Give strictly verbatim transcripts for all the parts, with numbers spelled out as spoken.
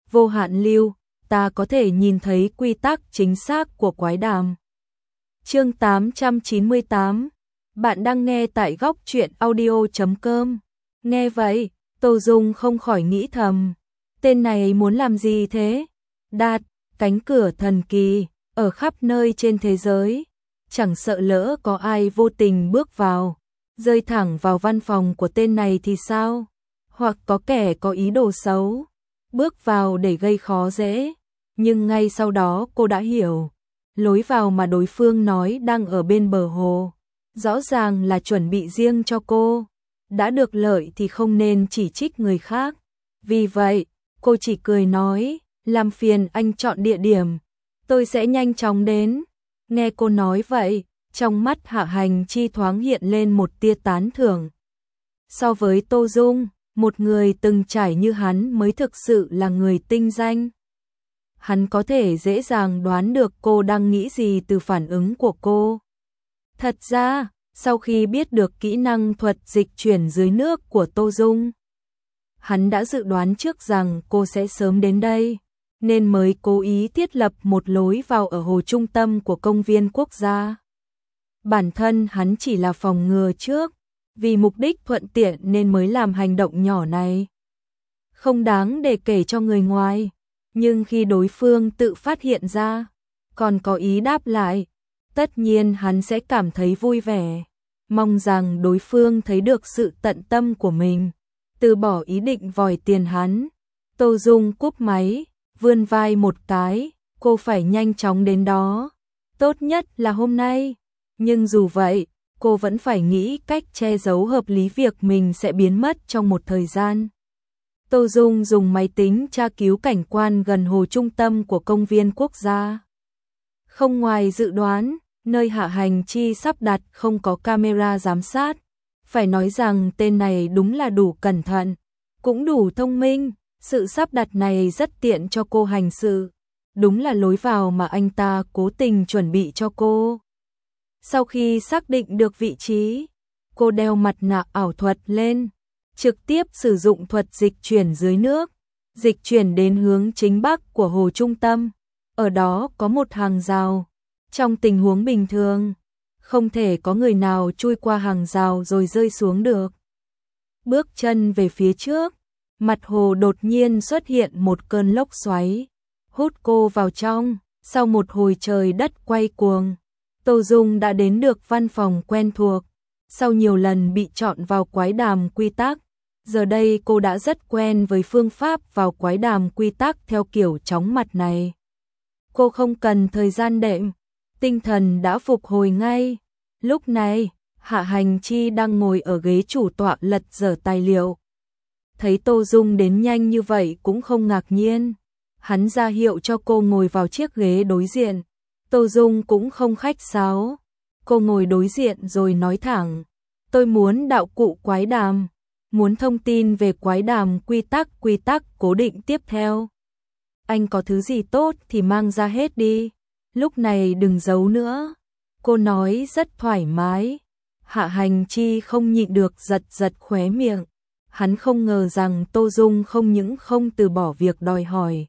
vô hạn lưu, ta có thể nhìn thấy quy tắc chính xác của quái đàm. Chương tám trăm chín mươi tám. Bạn đang nghe tại góc truyện audio chấm com. Nghe vậy, Tô Dung không khỏi nghĩ thầm, tên này muốn làm gì thế? Đạt, cánh cửa thần kỳ, ở khắp nơi trên thế giới, chẳng sợ lỡ có ai vô tình bước vào, rơi thẳng vào văn phòng của tên này thì sao? Hoặc có kẻ có ý đồ xấu, bước vào để gây khó dễ. Nhưng ngay sau đó cô đã hiểu, lối vào mà đối phương nói đang ở bên bờ hồ, rõ ràng là chuẩn bị riêng cho cô. Đã được lợi thì không nên chỉ trích người khác. Vì vậy, cô chỉ cười nói, làm phiền anh chọn địa điểm, tôi sẽ nhanh chóng đến. Nghe cô nói vậy, trong mắt Hạ Hành Chi thoáng hiện lên một tia tán thưởng. So với Tô Dung, một người từng trải như hắn mới thực sự là người tinh danh. Hắn có thể dễ dàng đoán được cô đang nghĩ gì từ phản ứng của cô. Thật ra, sau khi biết được kỹ năng thuật dịch chuyển dưới nước của Tô Dung, hắn đã dự đoán trước rằng cô sẽ sớm đến đây, nên mới cố ý thiết lập một lối vào ở hồ trung tâm của công viên quốc gia. Bản thân hắn chỉ là phòng ngừa trước, vì mục đích thuận tiện nên mới làm hành động nhỏ này. Không đáng để kể cho người ngoài, nhưng khi đối phương tự phát hiện ra, còn có ý đáp lại, tất nhiên hắn sẽ cảm thấy vui vẻ. Mong rằng đối phương thấy được sự tận tâm của mình, từ bỏ ý định vòi tiền hắn. Tô Dung cúp máy, vươn vai một cái, cô phải nhanh chóng đến đó, tốt nhất là hôm nay. Nhưng dù vậy, cô vẫn phải nghĩ cách che giấu hợp lý việc mình sẽ biến mất trong một thời gian. Tô Dung dùng máy tính tra cứu cảnh quan gần hồ trung tâm của công viên quốc gia. Không ngoài dự đoán, nơi Hạ Hành Chi sắp đặt không có camera giám sát. Phải nói rằng tên này đúng là đủ cẩn thận, cũng đủ thông minh. Sự sắp đặt này rất tiện cho cô hành sự. Đúng là lối vào mà anh ta cố tình chuẩn bị cho cô. Sau khi xác định được vị trí, cô đeo mặt nạ ảo thuật lên, trực tiếp sử dụng thuật dịch chuyển dưới nước, dịch chuyển đến hướng chính bắc của hồ trung tâm. Ở đó có một hàng rào. Trong tình huống bình thường, không thể có người nào chui qua hàng rào rồi rơi xuống được. Bước chân về phía trước, mặt hồ đột nhiên xuất hiện một cơn lốc xoáy, hút cô vào trong. Sau một hồi trời đất quay cuồng, Tô Dung đã đến được văn phòng quen thuộc. Sau nhiều lần bị chọn vào quái đàm quy tắc, giờ đây cô đã rất quen với phương pháp vào quái đàm quy tắc theo kiểu chóng mặt này. Cô không cần thời gian đệm, tinh thần đã phục hồi ngay. Lúc này, Hạ Hành Chi đang ngồi ở ghế chủ tọa lật dở tài liệu. Thấy Tô Dung đến nhanh như vậy cũng không ngạc nhiên. Hắn ra hiệu cho cô ngồi vào chiếc ghế đối diện. Tô Dung cũng không khách sáo. Cô ngồi đối diện rồi nói thẳng, tôi muốn đạo cụ quái đàm, muốn thông tin về quái đàm quy tắc quy tắc cố định tiếp theo. Anh có thứ gì tốt thì mang ra hết đi, lúc này đừng giấu nữa. Cô nói rất thoải mái. Hạ Hành Chi không nhịn được giật giật khóe miệng. Hắn không ngờ rằng Tô Dung không những không từ bỏ việc đòi hỏi,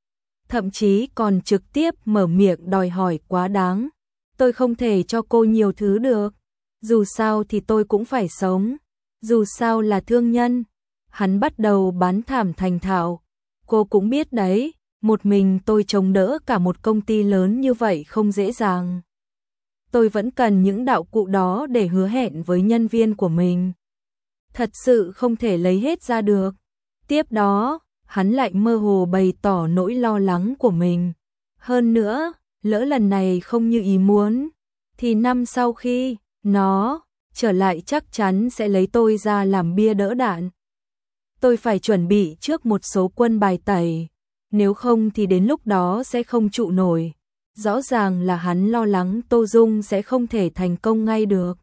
thậm chí còn trực tiếp mở miệng đòi hỏi quá đáng. Tôi không thể cho cô nhiều thứ được, dù sao thì tôi cũng phải sống, dù sao là thương nhân. Hắn bắt đầu bán thảm thành thạo. Cô cũng biết đấy, một mình tôi chống đỡ cả một công ty lớn như vậy không dễ dàng. Tôi vẫn cần những đạo cụ đó để hứa hẹn với nhân viên của mình. Thật sự không thể lấy hết ra được. Tiếp đó, hắn lại mơ hồ bày tỏ nỗi lo lắng của mình. Hơn nữa, lỡ lần này không như ý muốn, thì năm sau khi nó trở lại chắc chắn sẽ lấy tôi ra làm bia đỡ đạn. Tôi phải chuẩn bị trước một số quân bài tẩy, nếu không thì đến lúc đó sẽ không trụ nổi. Rõ ràng là hắn lo lắng Tô Dung sẽ không thể thành công ngay được.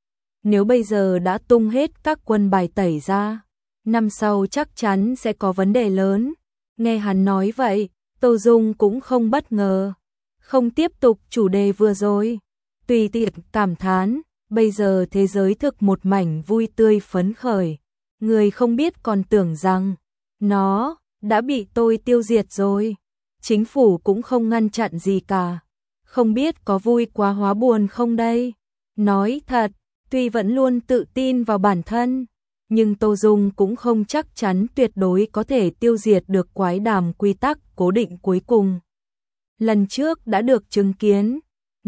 Nếu bây giờ đã tung hết các quân bài tẩy ra, năm sau chắc chắn sẽ có vấn đề lớn. Nghe hắn nói vậy, Tô Dung cũng không bất ngờ, không tiếp tục chủ đề vừa rồi. Tùy tiện cảm thán, bây giờ thế giới thực một mảnh vui tươi phấn khởi. Người không biết còn tưởng rằng nó đã bị tôi tiêu diệt rồi. Chính phủ cũng không ngăn chặn gì cả. Không biết có vui quá hóa buồn không đây? Nói thật, tuy vẫn luôn tự tin vào bản thân, nhưng Tô Dung cũng không chắc chắn tuyệt đối có thể tiêu diệt được quái đàm quy tắc cố định cuối cùng. Lần trước đã được chứng kiến,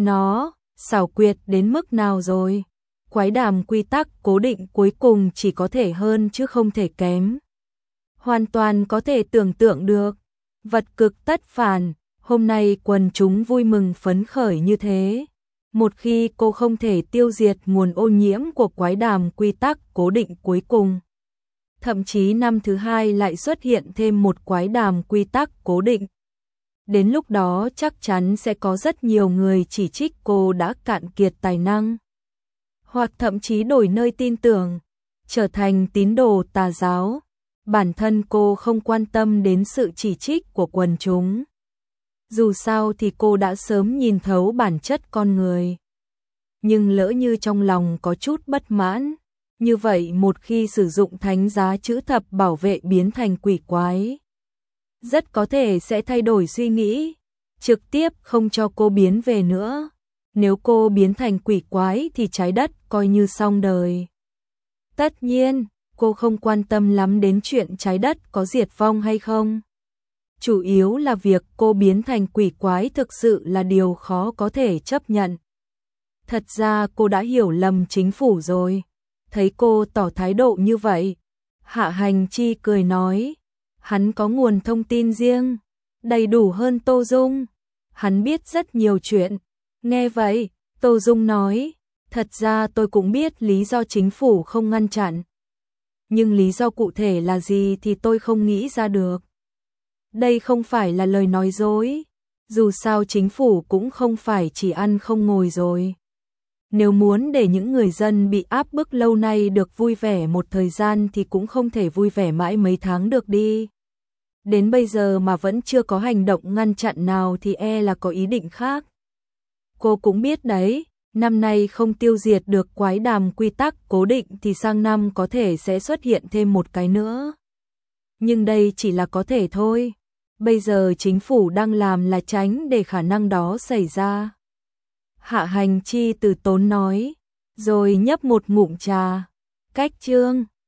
nó xảo quyệt đến mức nào rồi. Quái đàm quy tắc cố định cuối cùng chỉ có thể hơn chứ không thể kém. Hoàn toàn có thể tưởng tượng được, vật cực tất phản, hôm nay quần chúng vui mừng phấn khởi như thế. Một khi cô không thể tiêu diệt nguồn ô nhiễm của quái đàm quy tắc cố định cuối cùng, thậm chí năm thứ hai lại xuất hiện thêm một quái đàm quy tắc cố định. Đến lúc đó chắc chắn sẽ có rất nhiều người chỉ trích cô đã cạn kiệt tài năng, hoặc thậm chí đổi nơi tin tưởng, trở thành tín đồ tà giáo. Bản thân cô không quan tâm đến sự chỉ trích của quần chúng. Dù sao thì cô đã sớm nhìn thấu bản chất con người. Nhưng lỡ như trong lòng có chút bất mãn, như vậy một khi sử dụng thánh giá chữ thập bảo vệ biến thành quỷ quái, rất có thể sẽ thay đổi suy nghĩ, trực tiếp không cho cô biến về nữa. Nếu cô biến thành quỷ quái thì trái đất coi như xong đời. Tất nhiên, cô không quan tâm lắm đến chuyện trái đất có diệt vong hay không. Chủ yếu là việc cô biến thành quỷ quái thực sự là điều khó có thể chấp nhận. Thật ra cô đã hiểu lầm chính phủ rồi. Thấy cô tỏ thái độ như vậy, Hạ Hành Chi cười nói, hắn có nguồn thông tin riêng, đầy đủ hơn Tô Dung. Hắn biết rất nhiều chuyện. Nghe vậy, Tô Dung nói, thật ra tôi cũng biết lý do chính phủ không ngăn chặn. Nhưng lý do cụ thể là gì thì tôi không nghĩ ra được. Đây không phải là lời nói dối. Dù sao chính phủ cũng không phải chỉ ăn không ngồi rồi. Nếu muốn để những người dân bị áp bức lâu nay được vui vẻ một thời gian thì cũng không thể vui vẻ mãi mấy tháng được đi. Đến bây giờ mà vẫn chưa có hành động ngăn chặn nào thì e là có ý định khác. Cô cũng biết đấy, năm nay không tiêu diệt được quái đàm quy tắc cố định thì sang năm có thể sẽ xuất hiện thêm một cái nữa. Nhưng đây chỉ là có thể thôi. Bây giờ chính phủ đang làm là tránh để khả năng đó xảy ra. Hạ Hành Chi từ tốn nói, rồi nhấp một ngụm trà. Cách chương